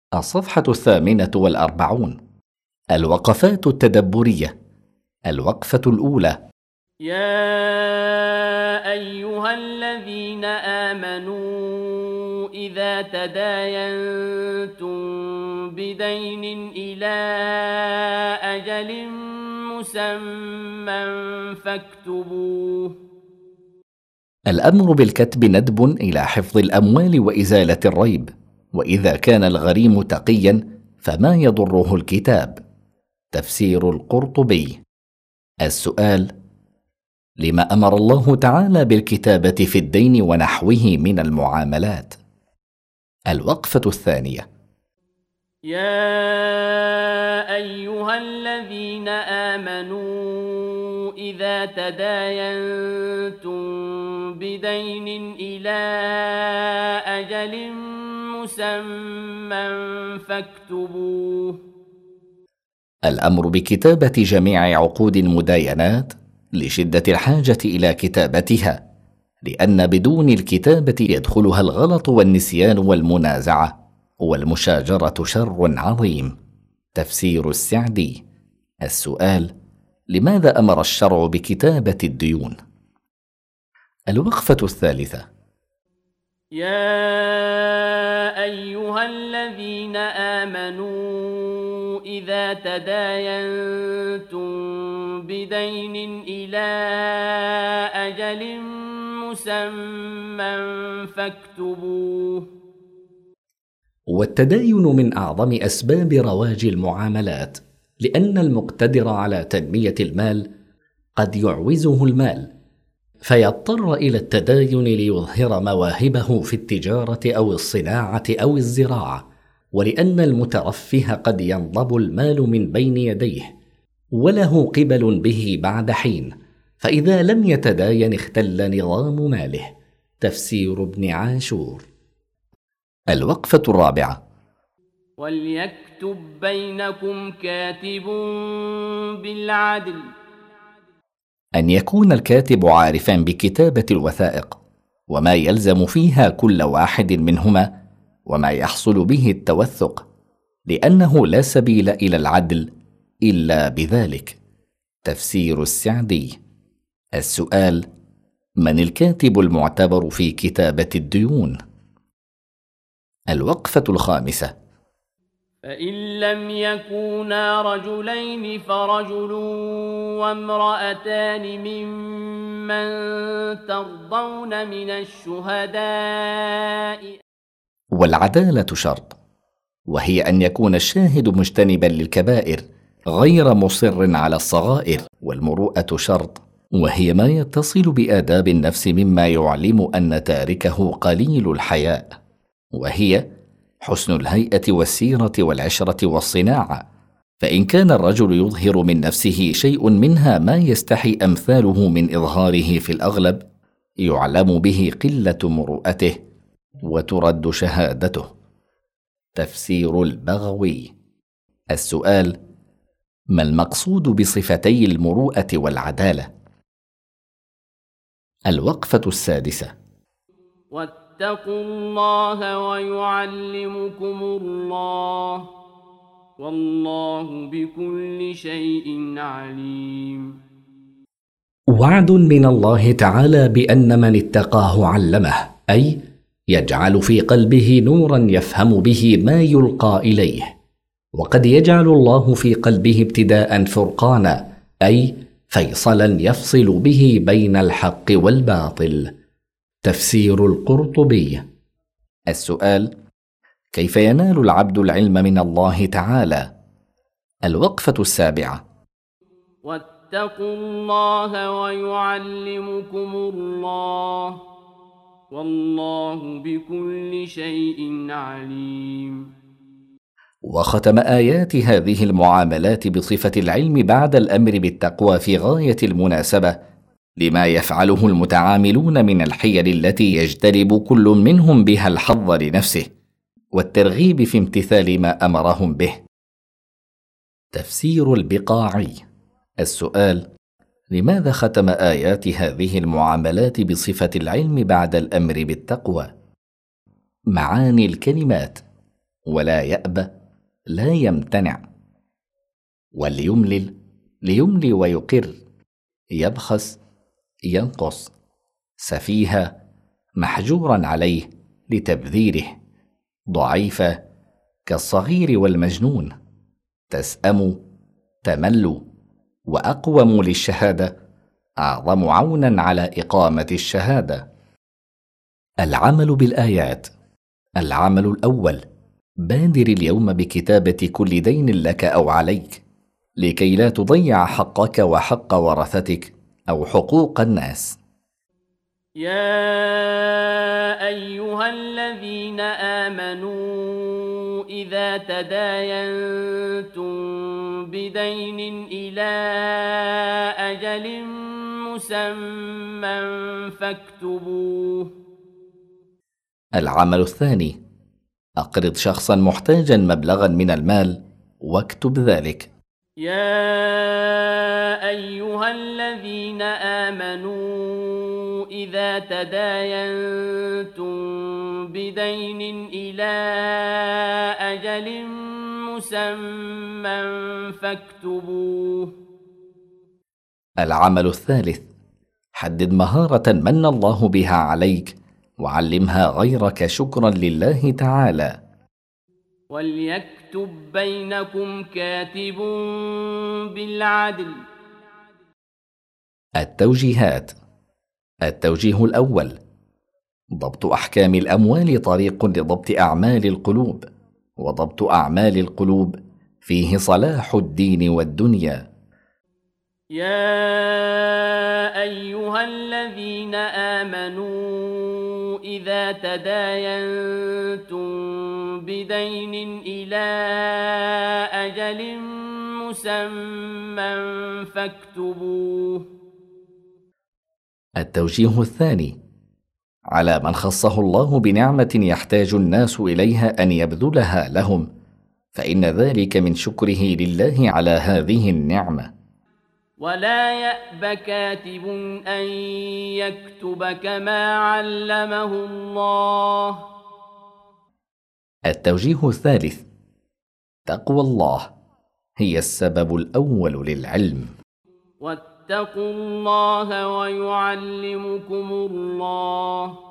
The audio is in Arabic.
الصفحة 48. الوقفات التدبرية. الوقفة الأولى: يا أيها الذين آمنوا إذا تداينتم بدين إلى أجل مسمى فاكتبوه. الأمر بالكتب ندب إلى حفظ الأموال وإزالة الريب، وإذا كان الغريم تقيا فما يضره الكتاب. تفسير القرطبي. السؤال: لما أمر الله تعالى بالكتابة في الدين ونحوه من المعاملات؟ الوقفة الثانية: يا أيها الذين آمنوا إذا تداينتم بدين إلى أجل مسمى فاكتبوه. الأمر بكتابة جميع عقود المداينات لشدة الحاجة إلى كتابتها، لأن بدون الكتابة يدخلها الغلط والنسيان والمنازعة، والمشاجرة شر عظيم. تفسير السعدي. السؤال: لماذا أمر الشرع بكتابة الديون؟ الوقفة الثالثة: يا أيها الذين آمنوا إذا تداينتم بدين إلى أجل مسمى فاكتبوه. والتداين من أعظم أسباب رواج المعاملات، لأن المقتدر على تنمية المال قد يعوزه المال، فيضطر إلى التداين ليظهر مواهبه في التجارة أو الصناعة أو الزراعة، ولأن المترفه قد ينضب المال من بين يديه وله قبل به بعد حين، فإذا لم يتداين اختل نظام ماله. تفسير ابن عاشور. الوقفة الرابعة: وليكتب بينكم كاتب بالعدل. أن يكون الكاتب عارفا بكتابة الوثائق وما يلزم فيها كل واحد منهما وما يحصل به التوثق، لأنه لا سبيل إلى العدل إلا بذلك. تفسير السعدي. السؤال: من الكاتب المعتبر في كتابة الديون؟ الوقفة الخامسة: فإن لم يكونا رجلين فرجل وامرأتان ممن ترضون من الشهداء. والعدالة شرط، وهي أن يكون الشاهد مجتنبا للكبائر غير مصر على الصغائر. والمروءة شرط، وهي ما يتصل بآداب النفس مما يعلم أن تاركه قليل الحياء، وهي حسن الهيئة والسيرة والعشرة والصناعة. فإن كان الرجل يظهر من نفسه شيء منها ما يستحي أمثاله من إظهاره في الأغلب، يعلم به قلة مروءته وترد شهادته. تفسير البغوي. السؤال: ما المقصود بصفتي المروءة والعدالة؟ الوقفة السادسة: واتقوا الله ويعلمكم الله والله بكل شيء عليم. وعد من الله تعالى بأن من اتقاه علمه، أي يجعل في قلبه نورا يفهم به ما يلقى إليه. وقد يجعل الله في قلبه ابتداء فرقانا، أي فيصلا يفصل به بين الحق والباطل. تفسير القرطبي. السؤال: كيف ينال العبد العلم من الله تعالى؟ الوقفة السابعة: واتقوا الله ويعلمكم الله والله بكل شيء عليم. وختم آيات هذه المعاملات بصفة العلم بعد الأمر بالتقوى في غاية المناسبة لما يفعله المتعاملون من الحيل التي يجتلب كل منهم بها الحظ لنفسه، والترغيب في امتثال ما أمرهم به. تفسير البقاعي. السؤال: لماذا ختم آيات هذه المعاملات بصفة العلم بعد الأمر بالتقوى؟ معاني الكلمات: ولا يأبى لا يمتنع. وليملل ليملي ويقر، يبخس ينقص، سفيها محجورا عليه لتبذيره، ضعيفا كالصغير والمجنون، تسأم تمل، وأقوم للشهادة أعظم عونا على إقامة الشهادة. العمل بالآيات. العمل الأول: بادر اليوم بكتابة كل دين لك أو عليك، لكي لا تضيع حقك وحق ورثتك أو حقوق الناس. يا أيها الذين آمنوا إذا تداينتم بدين إلى أجل مسمى فاكتبوه. العمل الثاني: أقرض شخصا محتاجا مبلغا من المال واكتب ذلك. يا أيها الذين آمنوا إذا تداينتم بدين إلى أجل مسمى فاكتبوه. العمل الثالث: حدد مهارة من الله بها عليك وعلمها غيرك شكرا لله تعالى. وليكتب بينكم كاتب بالعدل. التوجيهات. التوجيه الأول: ضبط أحكام الأموال طريق لضبط أعمال القلوب، وضبط أعمال القلوب فيه صلاح الدين والدنيا. يا أيها الذين آمنوا إذا تداينتم بدين إلى أجل مسمى فاكتبوه. التوجيه الثاني: على من خصه الله بنعمة يحتاج الناس إليها أن يبذلها لهم، فإن ذلك من شكره لله على هذه النعمة. ولا يأب كاتب أن يكتب كما علمه الله. التوجيه الثالث: تقوى الله هي السبب الأول للعلم. واتقوا الله ويعلمكم الله.